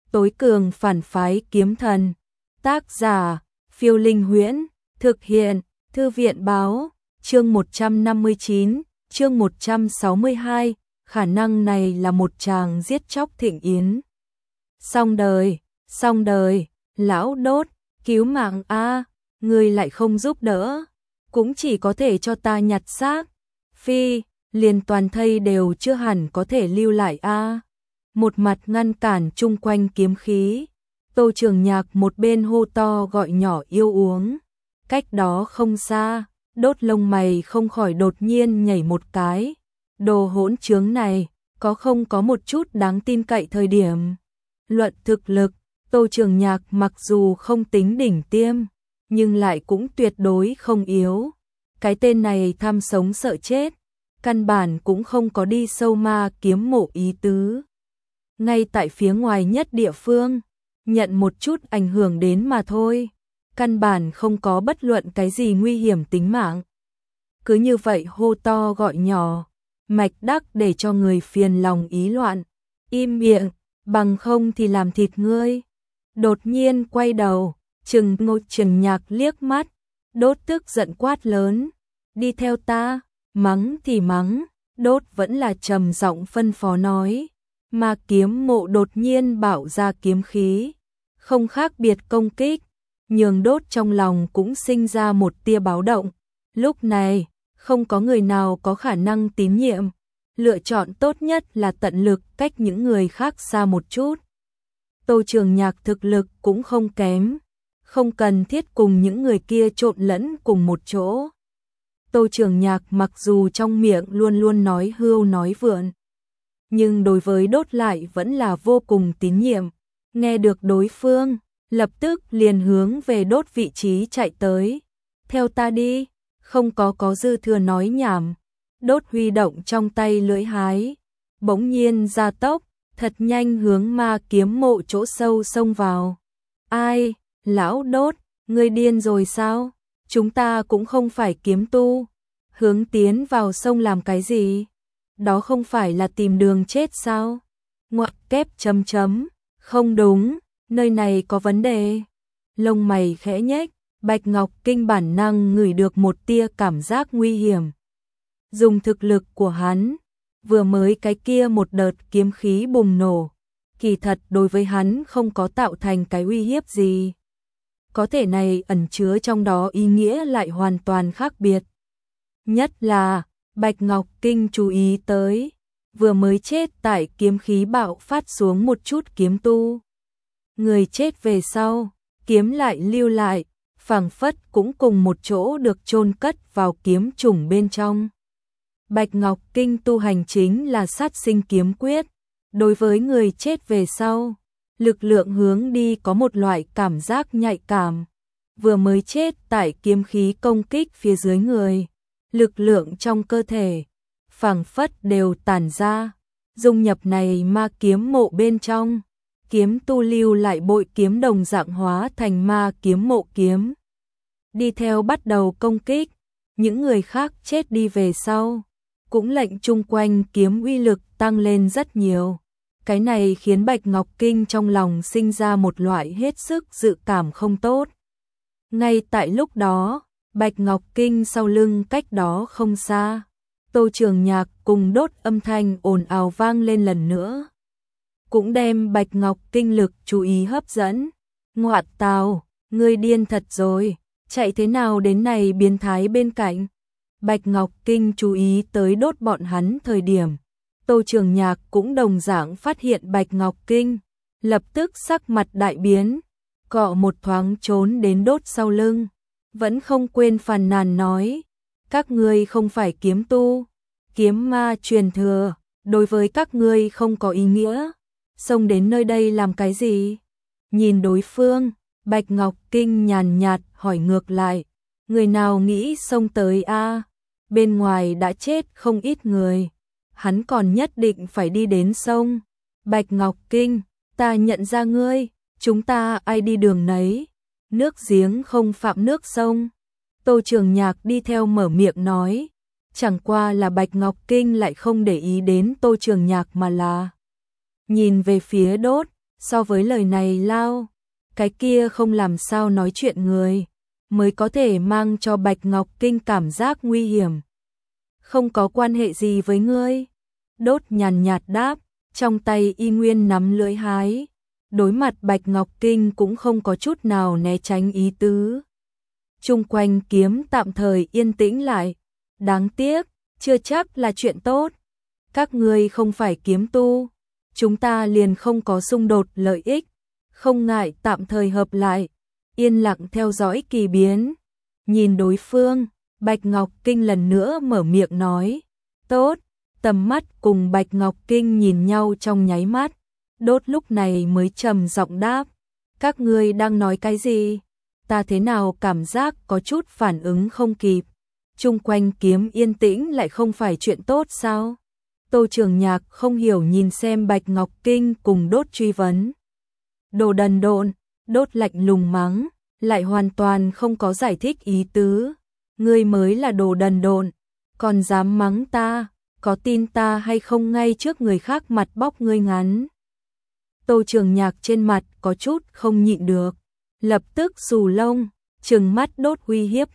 Tối cường phản phái kiếm thần. Tác giả, Phiêu Linh Huyễn. Thực hiện, Thư viện Báo. Chương 159, chương 162. Khả năng này là một chàng giết chóc thịnh yến. Xong đời, lão Đốt, cứu mạng a, ngươi lại không giúp đỡ, cũng chỉ có thể cho ta nhặt xác. Phi, liền toàn thây đều chưa hẳn có thể lưu lại a. Một mặt ngăn cản chung quanh kiếm khí. Tô Trường Nhạc một bên hô to gọi nhỏ yêu uống. Cách đó không xa, Đốt lông mày không khỏi đột nhiên nhảy một cái. Đồ hỗn trướng này, không có một chút đáng tin cậy thời điểm. Luận thực lực, Tô Trường Nhạc mặc dù không tính đỉnh tiêm, nhưng lại cũng tuyệt đối không yếu. Cái tên này tham sống sợ chết, căn bản cũng không có đi sâu ma kiếm mộ ý tứ. Ngay tại phía ngoài nhất địa phương, nhận một chút ảnh hưởng đến mà thôi, căn bản không có bất luận cái gì nguy hiểm tính mạng. Cứ như vậy hô to gọi nhỏ, mạch đắc để cho người phiền lòng ý loạn. Im miệng, bằng không thì làm thịt ngươi. Đột nhiên quay đầu, chừng Ngô Trường Nhạc liếc mắt, Đốt tức giận quát lớn, đi theo ta. Mắng thì mắng, Đốt vẫn là trầm giọng phân phó nói. Mà kiếm mộ đột nhiên bạo ra kiếm khí, không khác biệt công kích, nhường Đốt trong lòng cũng sinh ra một tia báo động. Lúc này, không có người nào có khả năng tín nhiệm, lựa chọn tốt nhất là tận lực cách những người khác xa một chút. Tô Trường Nhạc thực lực cũng không kém, không cần thiết cùng những người kia trộn lẫn cùng một chỗ. Tô Trường Nhạc mặc dù trong miệng luôn luôn nói hưu nói vượn, nhưng đối với Đốt lại vẫn là vô cùng tín nhiệm. Nghe được đối phương, lập tức liền hướng về Đốt vị trí chạy tới. Theo ta đi, không có dư thừa nói nhảm. Đốt huy động trong tay lưỡi hái, bỗng nhiên gia tốc, thật nhanh hướng ma kiếm mộ chỗ sâu xông vào. Ai, lão Đốt, ngươi điên rồi sao? Chúng ta cũng không phải kiếm tu, hướng tiến vào sông làm cái gì? Đó không phải là tìm đường chết sao? Ngoặc kép chấm chấm, không đúng, nơi này có vấn đề. Lông mày khẽ nhếch, Bạch Ngọc Kinh bản năng ngửi được một tia cảm giác nguy hiểm. Dùng thực lực của hắn, vừa mới cái kia một đợt kiếm khí bùng nổ, kỳ thật đối với hắn không có tạo thành cái uy hiếp gì. Có thể này ẩn chứa trong đó ý nghĩa lại hoàn toàn khác biệt. Nhất là, Bạch Ngọc Kinh chú ý tới, vừa mới chết tại kiếm khí bạo phát xuống một chút kiếm tu. Người chết về sau, kiếm lại lưu lại, phảng phất cũng cùng một chỗ được chôn cất vào kiếm trùng bên trong. Bạch Ngọc Kinh tu hành chính là sát sinh kiếm quyết, đối với người chết về sau, lực lượng hướng đi có một loại cảm giác nhạy cảm. Vừa mới chết tại kiếm khí công kích phía dưới người, lực lượng trong cơ thể phảng phất đều tản ra, dung nhập này ma kiếm mộ bên trong. Kiếm tu lưu lại bội kiếm đồng dạng hóa thành ma kiếm mộ kiếm, đi theo bắt đầu công kích. Những người khác chết đi về sau, cũng lệnh chung quanh kiếm uy lực tăng lên rất nhiều. Cái này khiến Bạch Ngọc Kinh trong lòng sinh ra một loại hết sức dự cảm không tốt. Ngay tại lúc đó, Bạch Ngọc Kinh sau lưng cách đó không xa, Tô Trường Nhạc cùng Đốt âm thanh ồn ào vang lên lần nữa, cũng đem Bạch Ngọc Kinh lực chú ý hấp dẫn. Ngoạn tào, ngươi điên thật rồi, chạy thế nào đến này biến thái bên cạnh? Bạch Ngọc Kinh chú ý tới Đốt bọn hắn thời điểm, Tô Trường Nhạc cũng đồng dạng phát hiện Bạch Ngọc Kinh, lập tức sắc mặt đại biến, cọ một thoáng trốn đến Đốt sau lưng, vẫn không quên phàn nàn nói, các ngươi không phải kiếm tu, kiếm ma truyền thừa, đối với các ngươi không có ý nghĩa, xông đến nơi đây làm cái gì? Nhìn đối phương, Bạch Ngọc Kinh nhàn nhạt hỏi ngược lại, người nào nghĩ xông tới a? Bên ngoài đã chết không ít người, hắn còn nhất định phải đi đến sông. Bạch Ngọc Kinh, ta nhận ra ngươi, chúng ta ai đi đường nấy, nước giếng không phạm nước sông. Tô Trường Nhạc đi theo mở miệng nói, chẳng qua là Bạch Ngọc Kinh lại không để ý đến Tô Trường Nhạc mà là nhìn về phía Đốt, So với lời này lao, cái kia không làm sao nói chuyện người, mới có thể mang cho Bạch Ngọc Kinh cảm giác nguy hiểm. Không có quan hệ gì với ngươi. Đốt nhàn nhạt đáp, trong tay y nguyên nắm lưỡi hái. Đối mặt Bạch Ngọc Kinh cũng không có chút nào né tránh ý tứ. Chung quanh kiếm tạm thời yên tĩnh lại. Đáng tiếc, chưa chắc là chuyện tốt. Các ngươi không phải kiếm tu, chúng ta liền không có xung đột lợi ích, không ngại tạm thời hợp lại. Yên lặng theo dõi kỳ biến, nhìn đối phương, Bạch Ngọc Kinh lần nữa mở miệng nói, tốt. Tầm mắt cùng Bạch Ngọc Kinh nhìn nhau trong nháy mắt, Đốt lúc này mới trầm giọng đáp, các ngươi đang nói cái gì? Ta thế nào cảm giác có chút phản ứng không kịp, chung quanh kiếm yên tĩnh lại không phải chuyện tốt sao? Tô Trường Nhạc không hiểu nhìn xem Bạch Ngọc Kinh cùng Đốt truy vấn. Đồ đần độn, Đốt lạnh lùng mắng, lại hoàn toàn không có giải thích ý tứ. Ngươi mới là đồ đần độn, còn dám mắng ta, có tin ta hay không ngay trước người khác mặt bóc ngươi ngắn. Tô Trường Nhạc trên mặt có chút không nhịn được, lập tức xù lông, trừng mắt Đốt uy hiếp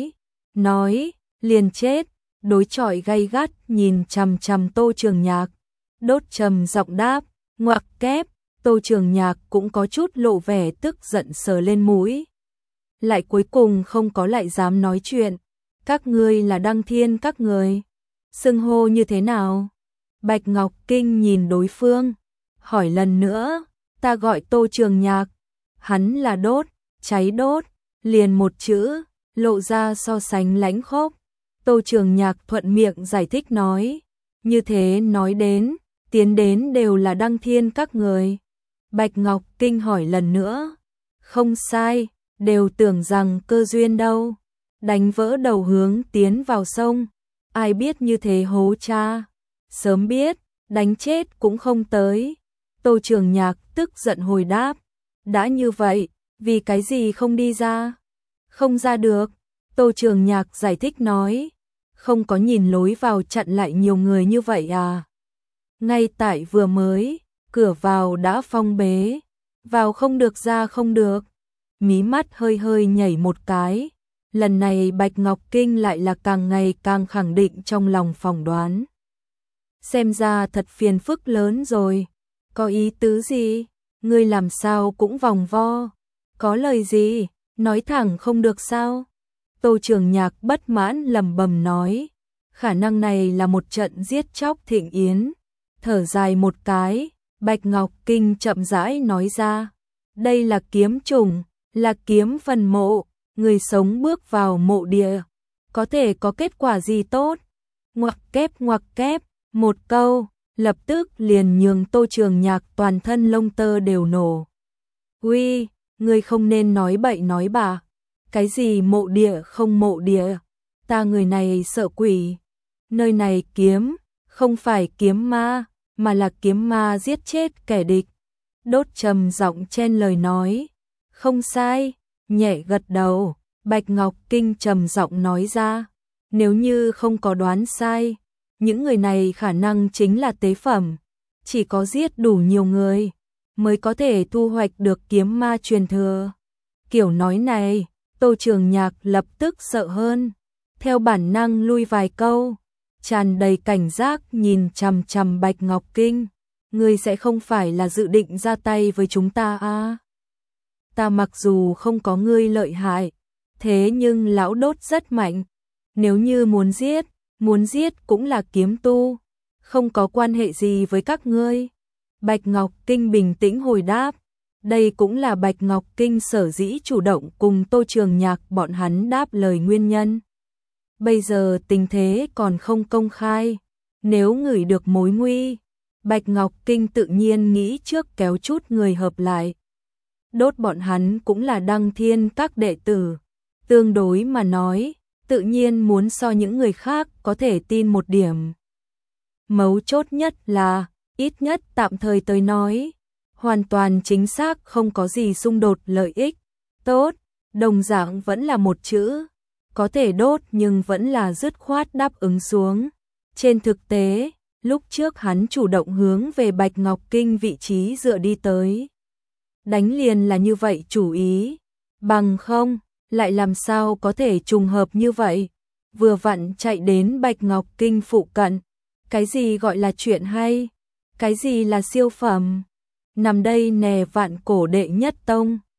nói, liền chết. Đối chọi gay gắt nhìn chằm chằm Tô Trường Nhạc. Đốt trầm giọng đáp, ngoặc kép. Tô Trường Nhạc cũng có chút lộ vẻ tức giận sờ lên mũi. Lại cuối cùng không có lại dám nói chuyện. Các ngươi là Đăng Thiên các người. Xưng hô như thế nào? Bạch Ngọc Kinh nhìn đối phương, hỏi lần nữa, ta gọi Tô Trường Nhạc. Hắn là Đốt, cháy Đốt, liền một chữ, lộ ra so sánh lãnh khốc. Tô Trường Nhạc thuận miệng giải thích nói, như thế nói đến, tiến đến đều là Đăng Thiên các người. Bạch Ngọc Kinh hỏi lần nữa, không sai, đều tưởng rằng cơ duyên đâu, đánh vỡ đầu hướng tiến vào sông, ai biết như thế hố cha, sớm biết, đánh chết cũng không tới. Tô Trường Nhạc tức giận hồi đáp, đã như vậy, vì cái gì không đi ra? Không ra được. Tô Trường Nhạc giải thích nói, không có nhìn lối vào chặn lại nhiều người như vậy à? Ngay tại vừa mới, cửa vào đã phong bế, vào không được ra không được. Mí mắt hơi hơi nhảy một cái, lần này Bạch Ngọc Kinh lại là càng ngày càng khẳng định trong lòng phỏng đoán. Xem ra thật phiền phức lớn rồi, có ý tứ gì? Ngươi làm sao cũng vòng vo, có lời gì, nói thẳng không được sao? Tô Trường Nhạc bất mãn lẩm bẩm nói, khả năng này là một trận giết chóc thịnh yến. Thở dài một cái, Bạch Ngọc Kinh chậm rãi nói ra, đây là kiếm trùng, là kiếm phần mộ, người sống bước vào mộ địa, có thể có kết quả gì tốt? Ngoặc kép, một câu, lập tức liền nhường Tô Trường Nhạc toàn thân lông tơ đều nổ. Uy, ngươi không nên nói bậy nói bạ. Cái gì mộ địa không mộ địa, ta người này sợ quỷ. Nơi này kiếm, không phải kiếm ma, mà là kiếm ma giết chết kẻ địch. Đốt trầm giọng chen lời nói, không sai, nhẹ gật đầu. Bạch Ngọc Kinh trầm giọng nói ra, nếu như không có đoán sai, những người này khả năng chính là tế phẩm, chỉ có giết đủ nhiều người mới có thể thu hoạch được kiếm ma truyền thừa. Kiểu nói này, Tô Trường Nhạc lập tức sợ hơn, theo bản năng lui vài câu, tràn đầy cảnh giác nhìn chằm chằm Bạch Ngọc Kinh, ngươi sẽ không phải là dự định ra tay với chúng ta à? Ta mặc dù không có ngươi lợi hại, thế nhưng lão Đốt rất mạnh, nếu như muốn giết cũng là kiếm tu, không có quan hệ gì với các ngươi. Bạch Ngọc Kinh bình tĩnh hồi đáp, đây cũng là Bạch Ngọc Kinh sở dĩ chủ động cùng Tô Trường Nhạc bọn hắn đáp lời nguyên nhân. Bây giờ tình thế còn không công khai, nếu ngửi được mối nguy, Bạch Ngọc Kinh tự nhiên nghĩ trước kéo chút người hợp lại. Đốt bọn hắn cũng là Đăng Thiên các đệ tử, tương đối mà nói, tự nhiên muốn so những người khác có thể tin một điểm. Mấu chốt nhất là, ít nhất tạm thời tới nói, hoàn toàn chính xác không có gì xung đột lợi ích. Tốt, đồng dạng vẫn là một chữ, có thể Đốt nhưng vẫn là dứt khoát đáp ứng xuống. Trên thực tế, lúc trước hắn chủ động hướng về Bạch Ngọc Kinh vị trí dựa đi tới. đánh liền là như vậy chủ ý, bằng không, lại làm sao có thể trùng hợp như vậy, vừa vặn chạy đến Bạch Ngọc Kinh phụ cận, cái gì gọi là chuyện hay, cái gì là siêu phẩm, nằm đây nè vạn cổ đệ nhất tông.